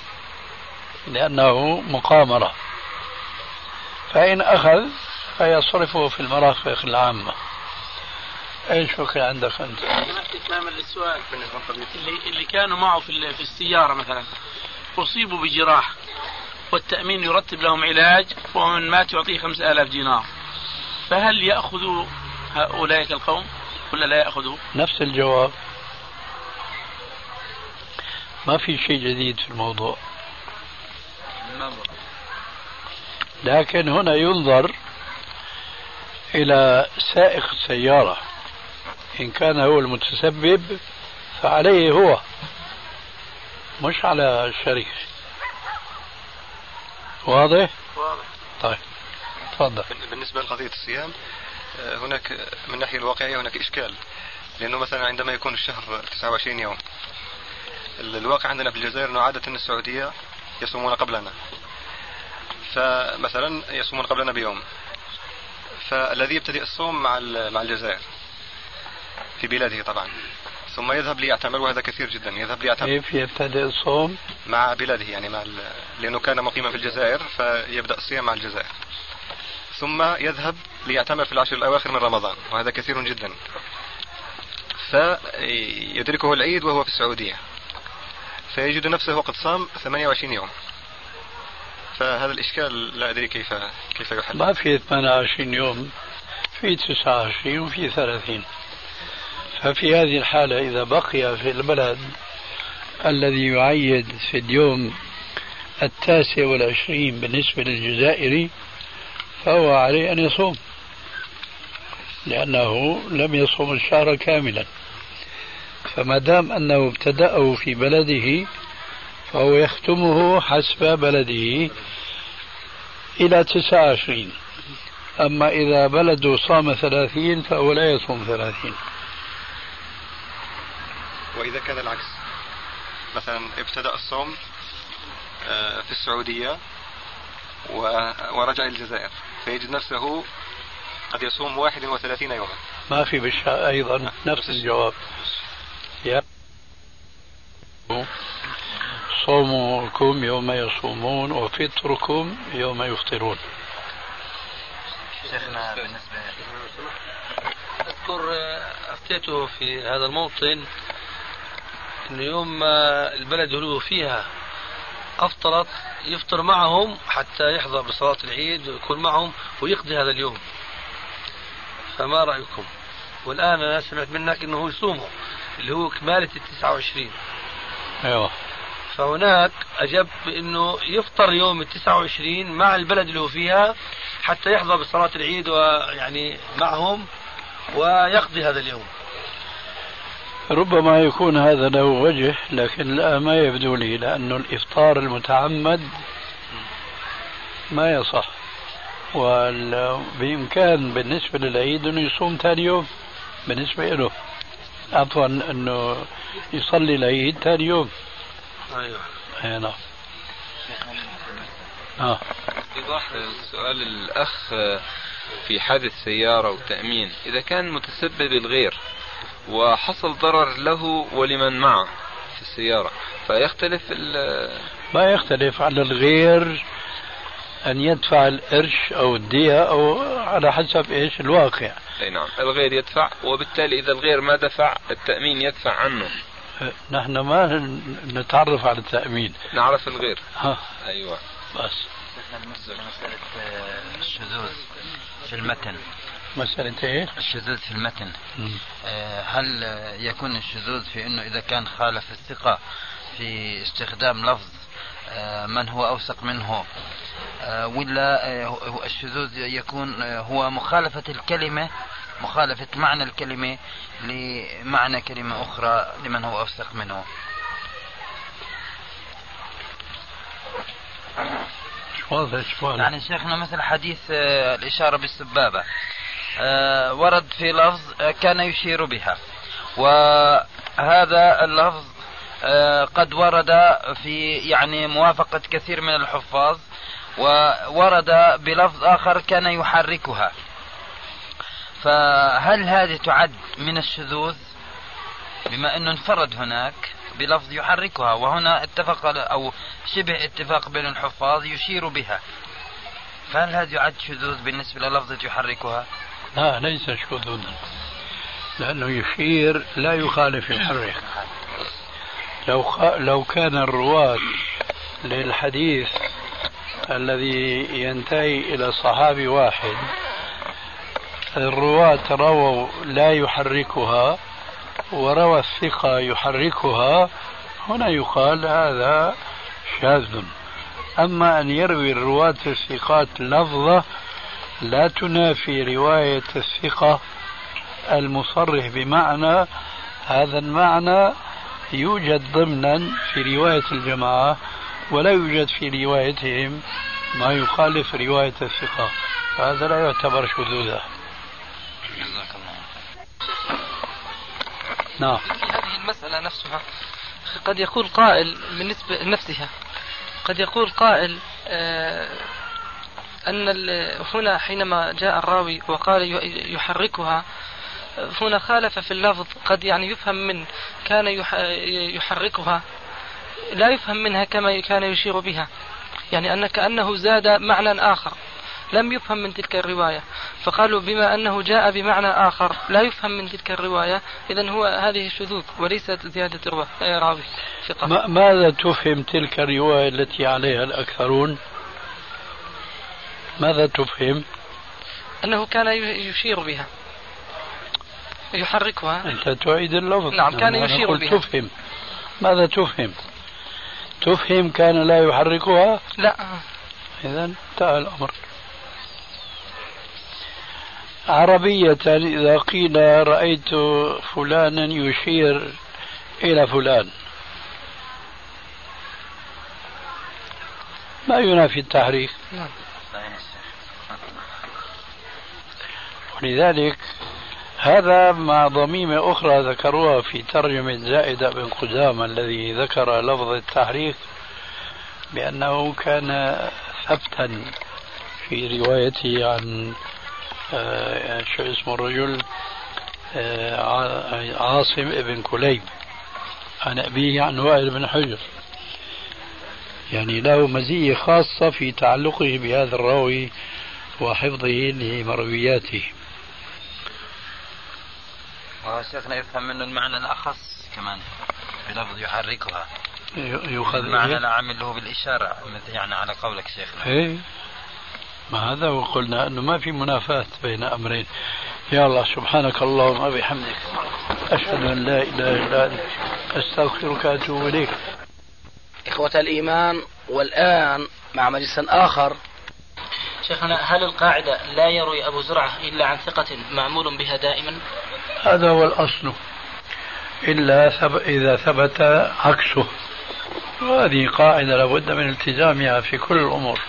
لأنه مقامرة، فإن أخذ فيصرفه في المرافق العامة. ايش فكر عندك انت؟ استكمالا للسؤال، اللي كانوا معه في السيارة مثلا أصيبوا بجراح والتأمين يرتب لهم علاج ومن مات يعطيه 5000 دينار، فهل يأخذوا هؤلاء القوم ولا لا يأخذوا؟ نفس الجواب، ما في شيء جديد في الموضوع، لكن هنا ينظر إلى سائق السيارة، إن كان هو المتسبب فعليه هو مش على الشركة. واضح؟ واضح. طيب تفضل. بالنسبة لقضية الصيام هناك من الناحية الواقعية هناك إشكال، لأنه مثلا عندما يكون الشهر 29 يوم، الواقع عندنا في الجزائر أنه عادة السعودية يصومون قبلنا، فمثلا يصومون قبلنا بيوم، فالذي يبتدئ الصوم مع الجزائر في بلاده طبعا، ثم يذهب ليعتمر، وهذا كثير جدا، يذهب ليعتمر. كيف يبتدئ الصوم؟ مع بلاده، يعني لأنه كان مقيما في الجزائر فيبدأ الصيام مع الجزائر، ثم يذهب ليعتمر في العشر الأواخر من رمضان، وهذا كثير جدا، فيدركه العيد وهو في السعودية، فيجد نفسه قد صام 28 يوم. فهذا الإشكال لا أدري كيف يحل. ما في 28 يوم، في 29 وفي 30. ففي هذه الحالة إذا بقي في البلد الذي يعيد في اليوم 29 بالنسبة للجزائري فهو عليه أن يصوم، لأنه لم يصوم الشهر كاملا، فما دام أنه ابتدأه في بلده فهو يختمه حسب بلده إلى 29. أما إذا بلده صام 30 فهو لا يصوم 30. وإذا كان العكس، مثلا ابتدأ الصوم في السعودية ورجع الجزائر، فيجد نفسه قد يصوم 31 يوما. ما في بالشهر أيضا نفس الجواب. صومكم يوم يصومون وفطركم يوم يفطرون. شيخنا بالنسبة أذكر أفتيته في هذا الموطن أنه يوم ما البلد هو فيها أفطرت يفطر معهم حتى يحضر بصلاة العيد ويكون معهم ويقضي هذا اليوم، فما رأيكم؟ والآن أنا سمعت منك أنه يصوموا اللي هو كمالة 29. أيوة. فهناك أجب أنه يفطر يوم 29 مع البلد اللي هو فيها حتى يحضر بصلاة العيد ويعني معهم ويقضي هذا اليوم. ربما يكون هذا له وجه، لكن لا ما يبدو لي، لأنه الإفطار المتعمد ما يصح، وبإمكان بالنسبة للعيد أنه يصوم ثاني يوم بالنسبة له، عفوا أنه يصلي العيد ثاني يوم. أيوة. نعم. إيضاح سؤال الأخ في حادث سيارة وتأمين، إذا كان متسبب الغير وحصل ضرر له ولمن معه في السيارة فيختلف ما يختلف على الغير أن يدفع القرش أو الدية أو على حسب إيش الواقع. أي نعم، الغير يدفع، وبالتالي إذا الغير ما دفع التأمين يدفع عنه. نحن ما نتعرف على التأمين، نعرف الغير. ها. أيوة. بس مسألة الشذوذ في المتن. مسألة ايه؟ الشذوذ في المتن. هل يكون الشذوذ في انه اذا كان خالف الثقة في استخدام لفظ من هو اوثق منه، ولا الشذوذ يكون هو مخالفة الكلمة، مخالفة معنى الكلمة لمعنى كلمة أخرى لمن هو أوثق منه؟ يعني شيخنا مثل حديث الإشارة بالسبابة، ورد في لفظ كان يشير بها، وهذا اللفظ قد ورد في يعني موافقة كثير من الحفاظ، وورد بلفظ آخر كان يحركها، فهل هذه تعد من الشذوذ بما أنه انفرد هناك بلفظ يحركها، وهنا اتفق أو شبه اتفاق بين الحفاظ يشير بها، فهل هذا يعد شذوذ بالنسبة للفظة يحركها؟ لا، ليس شذوذا، لأنه يشير لا يخالف يحرك. لو كان الرواة للحديث الذي ينتهي إلى صحابي واحد الرواة رووا لا يحركها وروى الثقة يحركها، هنا يقال هذا شاذ. أما أن يروي الرواة الثقات لفظة لا تنافي رواية الثقة المصرح بمعنى، هذا المعنى يوجد ضمنا في رواية الجماعة ولا يوجد في روايتهم ما يخالف رواية الثقة، هذا لا يعتبر شذوذا. نعم. في هذه المسألة نفسها قد يقول قائل بالنسبة لنفسها، قد يقول قائل أن هنا حينما جاء الراوي وقال يحركها، هنا خالف في اللفظ، قد يعني يفهم من كان يحركها لا يفهم منها كما كان يشير بها، يعني أن كأنه زاد معنى آخر لم يفهم من تلك الرواية، فقالوا بما أنه جاء بمعنى آخر لا يفهم من تلك الرواية، إذن هو هذه شذوذ وليست زيادة راوي ثقة. ماذا تفهم تلك الرواية التي عليها الأكثرون؟ ماذا تفهم؟ أنه كان يشير بها يحركها. أنت تعيد اللفظ. نعم، كان يشير بها. تفهم. ماذا تفهم؟ تفهم كان لا يحركها؟ لا. إذن انتهى الأمر. عربية إذا قيل رأيت فلانا يشير إلى فلان ما ينافي التحريك. ولذلك هذا مع ضميمة أخرى ذكروها في ترجمة زائدة بن قدامة الذي ذكر لفظ التحريك بأنه كان ثبتا في روايته عن شو اسمه الرجل عاصم ابن كليب عن أبيه عن وائل بن حجر، يعني له مزية خاصة في تعلقه بهذا الراوي وحفظه لمروياته. وشيخنا يفهم منه المعنى الأخص كمان بلفظ يحركها، يؤخذ المعنى العامل له بالإشارة يعني على قولك شيخنا. إيه، ما هذا وقلنا أنه ما في منافاة بين أمرين. يا الله، سبحانك اللهم وبحمدك، أشهد أن لا إله إلا أنت، أستغفرك وأتوب إليك. إخوة الإيمان، والآن مع مجلس آخر. شيخنا، هل القاعدة لا يروي أبو زرعة إلا عن ثقة معمول بها دائما؟ هذا هو الأصل، إلا إذا ثبت عكسه، وهذه قاعدة لابد من التزامها في كل الأمور.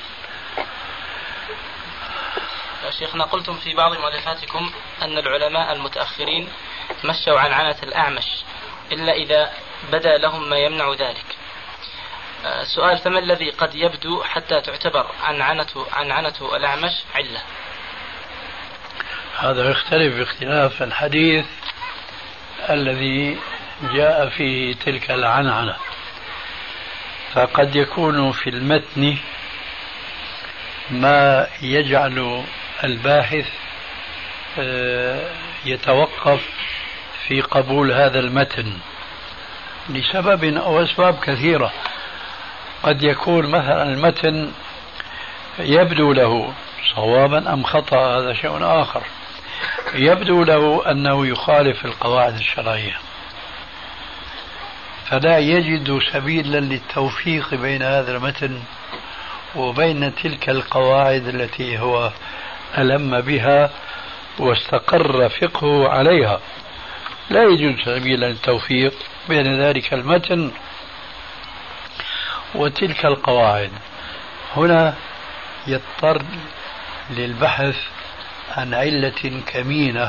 شيخنا، قلتم في بعض مؤلفاتكم أن العلماء المتأخرين مشوا عن عنة الأعمش إلا إذا بدا لهم ما يمنع ذلك. سؤال: فما الذي قد يبدو حتى تعتبر عن عنة الأعمش علة؟ هذا يختلف باختلاف الحديث الذي جاء فيه تلك العنعنة، فقد يكون في المتن ما يجعل الباحث يتوقف في قبول هذا المتن لسبب أو أسباب كثيرة. قد يكون مثلا المتن يبدو له صوابا أم خطأ هذا شيء آخر. يبدو له أنه يخالف القواعد الشرعية، فلا يجد سبيلا للتوفيق بين هذا المتن وبين تلك القواعد التي هو ألم بها واستقر فقهه عليها. لا يوجد سبيلا للتوفيق بين ذلك المتن وتلك القواعد. هنا يضطر للبحث عن علة كمينة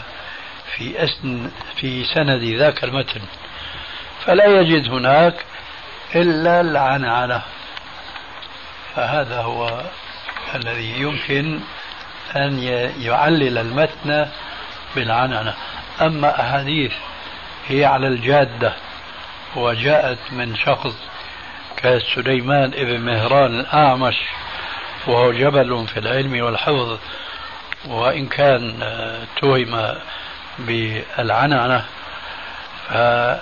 في سند ذاك المتن، فلا يجد هناك إلا العنعنة. فهذا هو الذي يمكن أن يعلل المتن بالعنعنة. أما أحاديث هي على الجادة وجاءت من شخص كسليمان ابن مهران الأعمش وهو جبل في العلم والحفظ، وإن كان توهم بالعنعنة، فلا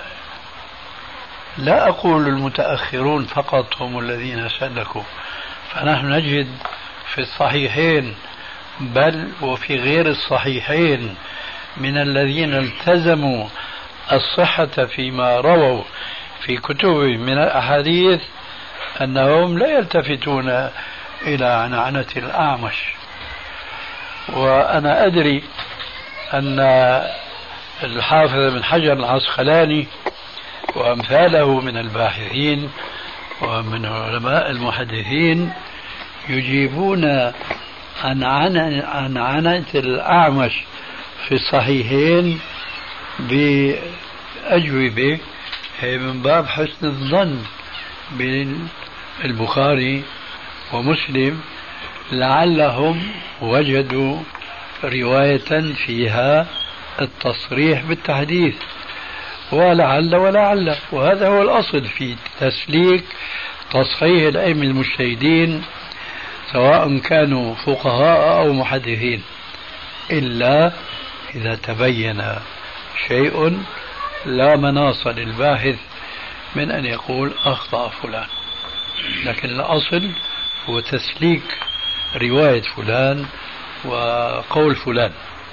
أقول المتأخرون فقط هم الذين سلكوا، فنحن نجد في الصحيحين بل وفي غير الصحيحين من الذين التزموا الصحة فيما رووا في كتبهم من الأحاديث أنهم لا يلتفتون إلى عنعنة الأعمش. وأنا أدري أن الحافظ بن حجر العسقلاني وأمثاله من الباحثين ومن علماء المحدثين يجيبون عن عنعنة الأعمش في الصحيحين بأجوبة من باب حسن الظن بين البخاري ومسلم، لعلهم وجدوا رواية فيها التصريح بالتحديث، ولعل ولعل. وهذا هو الأصل في تسليك تصحيح الأئمة المجتهدين سواء كانوا فقهاء أو محدثين، إلا إذا تبين شيء لا مناص للباحث من أن يقول أخطأ فلان، لكن الأصل هو تسليك رواية فلان وقول فلان.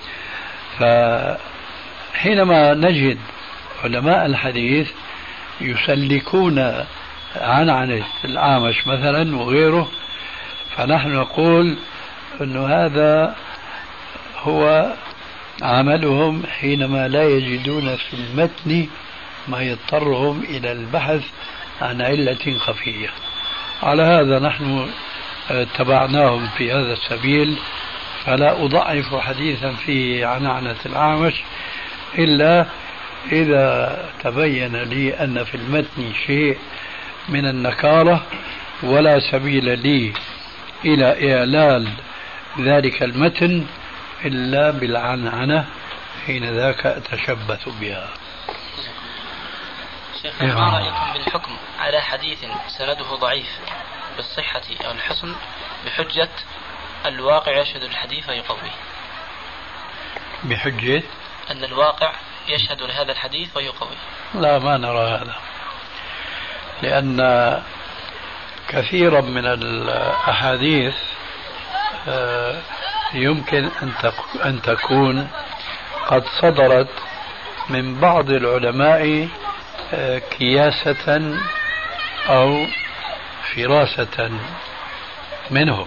فحينما نجد علماء الحديث يسلكون عنعنة الأعمش مثلا وغيره، فنحن نقول أن هذا هو عملهم حينما لا يجدون في المتن ما يضطرهم إلى البحث عن علة خفية. على هذا نحن اتبعناهم في هذا السبيل، فلا أضعف حديثا فيه عنعنة الأعمش إلا إذا تبين لي أن في المتن شيء من النكارة ولا سبيل لي إلى إعلال ذلك المتن إلا بالعنعنة، حين ذاك أتشبث بها. شيخ، ما رأيكم بالحكم على حديث سنده ضعيف بالصحة أو الحسن بحجة الواقع يشهد الحديث ويقويه؟ بحجة أن الواقع يشهد لهذا الحديث ويقويه؟ لا، ما نرى هذا، لأن كثيرا من الأحاديث يمكن أن تكون قد صدرت من بعض العلماء كياسة أو فراسة منهم،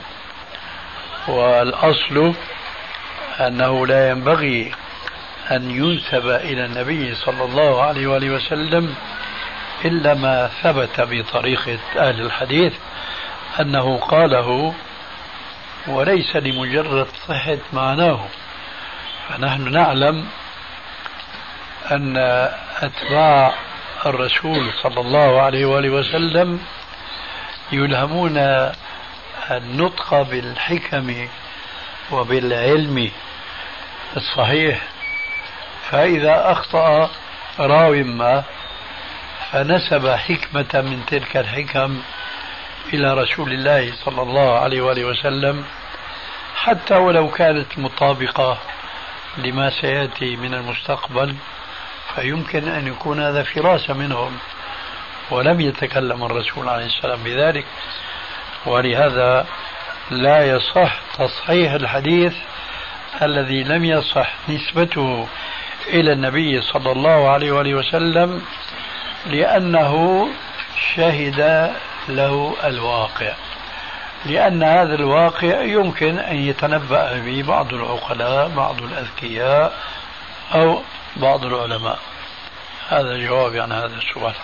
والأصل أنه لا ينبغي أن ينسب إلى النبي صلى الله عليه وآله وسلم إلا ما ثبت بطريقة أهل الحديث أنه قاله، وليس لمجرد صحة معناه. فنحن نعلم أن أتباع الرسول صلى الله عليه وآله وسلم يلهمون النطق بالحكم وبالعلم الصحيح، فإذا أخطأ راو ما فنسب حكمة من تلك الحكم إلى رسول الله صلى الله عليه وآله وسلم، حتى ولو كانت مطابقة لما سيأتي من المستقبل، فيمكن أن يكون هذا فراسة منهم ولم يتكلم الرسول عليه السلام بذلك. ولهذا لا يصح تصحيح الحديث الذي لم يصح نسبته إلى النبي صلى الله عليه وآله وسلم، لأنه شهد له الواقع، لأن هذا الواقع يمكن أن يتنبأ به بعض العقلاء، بعض الأذكياء، أو بعض العلماء. هذا جوابي عن هذا السؤال.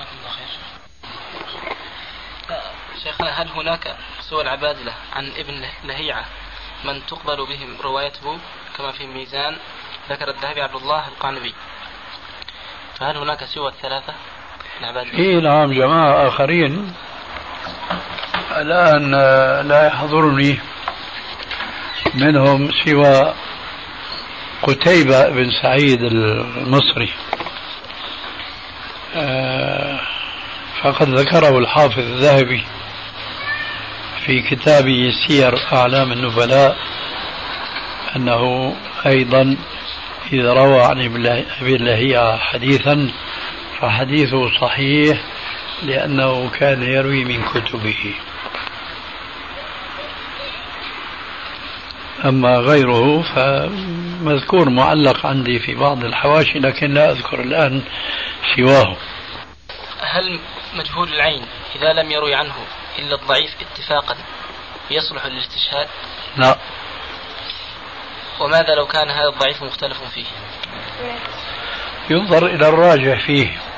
شيخنا، هل هناك سوى العبادلة عن ابن لهيعة من تقبل بهم روايته كما في ميزان ذكر الذهبي عبد الله القعنبي؟ فهل هناك سوى الثلاثة العبادلة؟ إيه نعم، جماعة آخرين الآن لا يحضرني منهم سوى قتيبة بن سعيد المصري، فقد ذكره الحافظ الذهبي في كتابه سير أعلام النبلاء أنه أيضا إذا روى عن ابن لهيعة حديثا فحديثه صحيح لأنه كان يروي من كتبه. أما غيره فمذكور معلق عندي في بعض الحواشي لكن لا أذكر الآن سواه. هل مجهول العين إذا لم يروي عنه إلا الضعيف اتفاقا يصلح للاستشهاد؟ لا. وماذا لو كان هذا الضعيف مختلف فيه؟ ينظر إلى الراجح فيه.